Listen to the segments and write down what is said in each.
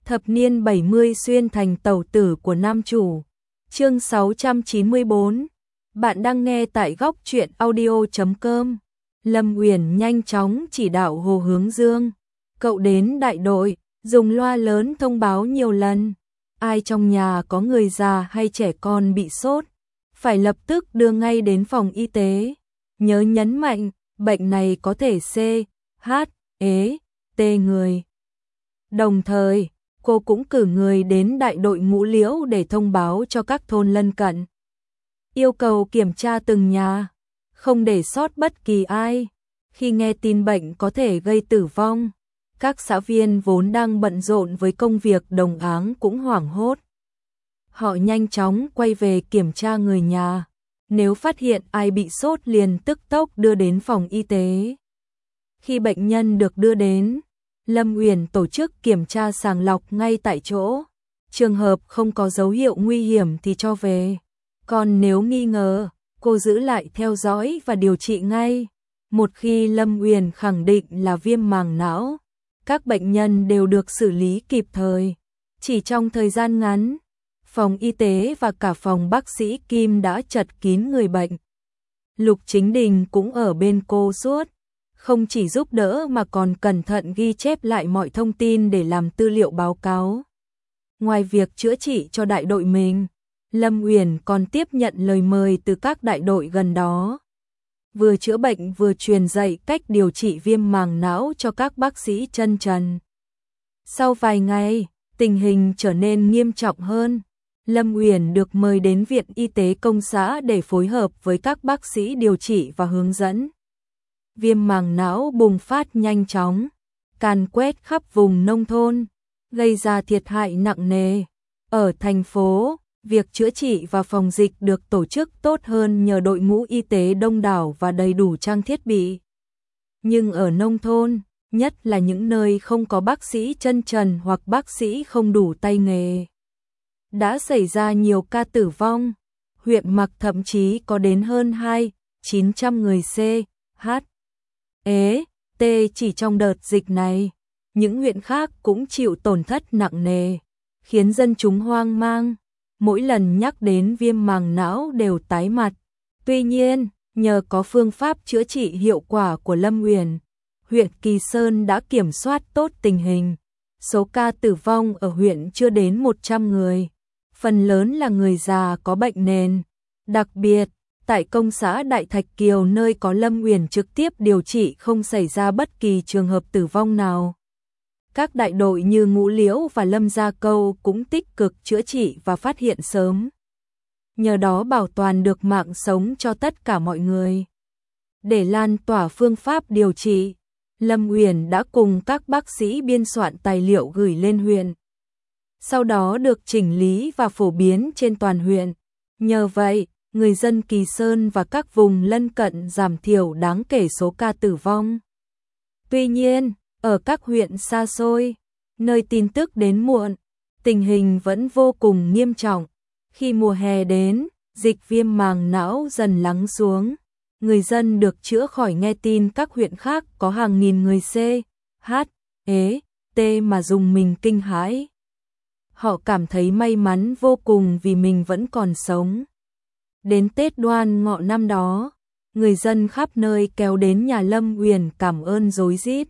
Thập niên 70 xuyên thành tẩu tử của nam chủ. Chương 694. Bạn đang nghe tại góc truyện audio.com. Lâm Uyển nhanh chóng chỉ đạo Hồ Hướng Dương. Cậu đến đại đội, dùng loa lớn thông báo nhiều lần. Ai trong nhà có người già hay trẻ con bị sốt, phải lập tức đưa ngay đến phòng y tế. Nhớ nhấn mạnh, bệnh này có thể C, H, E, T người. Đồng thời, cô cũng cử người đến đại đội Ngũ Liễu để thông báo cho các thôn lân cận. Yêu cầu kiểm tra từng nhà, không để sót bất kỳ ai. Khi nghe tin bệnh có thể gây tử vong, các xã viên vốn đang bận rộn với công việc đồng áng cũng hoảng hốt. Họ nhanh chóng quay về kiểm tra người nhà. Nếu phát hiện ai bị sốt liền tức tốc đưa đến phòng y tế. Khi bệnh nhân được đưa đến, Lâm Uyển tổ chức kiểm tra sàng lọc ngay tại chỗ. Trường hợp không có dấu hiệu nguy hiểm thì cho về. Còn nếu nghi ngờ, cô giữ lại theo dõi và điều trị ngay. Một khi Lâm Uyển khẳng định là viêm màng não, các bệnh nhân đều được xử lý kịp thời. Chỉ trong thời gian ngắn, phòng y tế và cả phòng bác sĩ Kim đã chật kín người bệnh. Lục Chính Đình cũng ở bên cô suốt, không chỉ giúp đỡ mà còn cẩn thận ghi chép lại mọi thông tin để làm tư liệu báo cáo. Ngoài việc chữa trị cho đại đội mình, Lâm Uyển còn tiếp nhận lời mời từ các đại đội gần đó. Vừa chữa bệnh vừa truyền dạy cách điều trị viêm màng não cho các bác sĩ chân trần. Sau vài ngày, tình hình trở nên nghiêm trọng hơn. Lâm Uyển được mời đến Viện Y tế Công xã để phối hợp với các bác sĩ điều trị và hướng dẫn. Viêm màng não bùng phát nhanh chóng, càn quét khắp vùng nông thôn, gây ra thiệt hại nặng nề. Ở thành phố, việc chữa trị và phòng dịch được tổ chức tốt hơn nhờ đội ngũ y tế đông đảo và đầy đủ trang thiết bị. Nhưng ở nông thôn, nhất là những nơi không có bác sĩ chân trần hoặc bác sĩ không đủ tay nghề, đã xảy ra nhiều ca tử vong. Huyện Mạc thậm chí có đến hơn 900 người C, H, E, T chỉ trong đợt dịch này. Những huyện khác cũng chịu tổn thất nặng nề, khiến dân chúng hoang mang. Mỗi lần nhắc đến viêm màng não đều tái mặt. Tuy nhiên, nhờ có phương pháp chữa trị hiệu quả của Lâm Uyển, huyện Kỳ Sơn đã kiểm soát tốt tình hình. Số ca tử vong ở huyện chưa đến 100 người. Phần lớn là người già có bệnh nền. Đặc biệt, tại công xã Đại Thạch Kiều nơi có Lâm Uyển trực tiếp điều trị không xảy ra bất kỳ trường hợp tử vong nào. Các đại đội như Ngũ Liễu và Lâm Gia Câu cũng tích cực chữa trị và phát hiện sớm. Nhờ đó bảo toàn được mạng sống cho tất cả mọi người. Để lan tỏa phương pháp điều trị, Lâm Uyển đã cùng các bác sĩ biên soạn tài liệu gửi lên huyện. Sau đó được chỉnh lý và phổ biến trên toàn huyện. Nhờ vậy, người dân Kỳ Sơn và các vùng lân cận giảm thiểu đáng kể số ca tử vong. Tuy nhiên, ở các huyện xa xôi, nơi tin tức đến muộn, tình hình vẫn vô cùng nghiêm trọng. Khi mùa hè đến, dịch viêm màng não dần lắng xuống. Người dân được chữa khỏi nghe tin các huyện khác có hàng nghìn người C, H, E, T mà rùng mình kinh hãi. Họ cảm thấy may mắn vô cùng vì mình vẫn còn sống. Đến Tết Đoan Ngọ năm đó, người dân khắp nơi kéo đến nhà Lâm Uyển cảm ơn rối rít.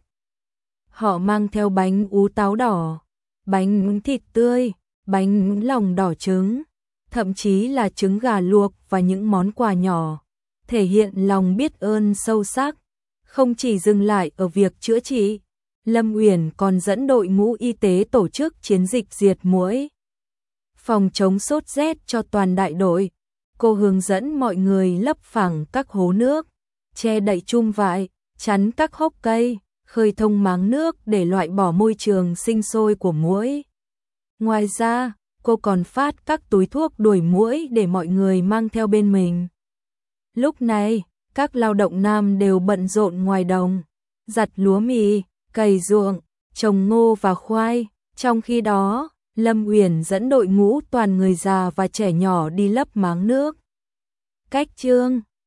Họ mang theo bánh ú táo đỏ, bánh thịt tươi, bánh lòng đỏ trứng, thậm chí là trứng gà luộc và những món quà nhỏ, thể hiện lòng biết ơn sâu sắc. Không chỉ dừng lại ở việc chữa trị, Lâm Uyển còn dẫn đội ngũ y tế tổ chức chiến dịch diệt muỗi, phòng chống sốt rét cho toàn đại đội. Cô hướng dẫn mọi người lấp phẳng các hố nước, che đậy chum vải, chắn các hốc cây, khơi thông máng nước để loại bỏ môi trường sinh sôi của muỗi. Ngoài ra, cô còn phát các túi thuốc đuổi muỗi để mọi người mang theo bên mình. Lúc này, các lao động nam đều bận rộn ngoài đồng, giặt lúa mì, cày ruộng, trồng ngô và khoai. Trong khi đó, Lâm Uyển dẫn đội ngũ toàn người già và trẻ nhỏ đi lấp máng nước. Cách chương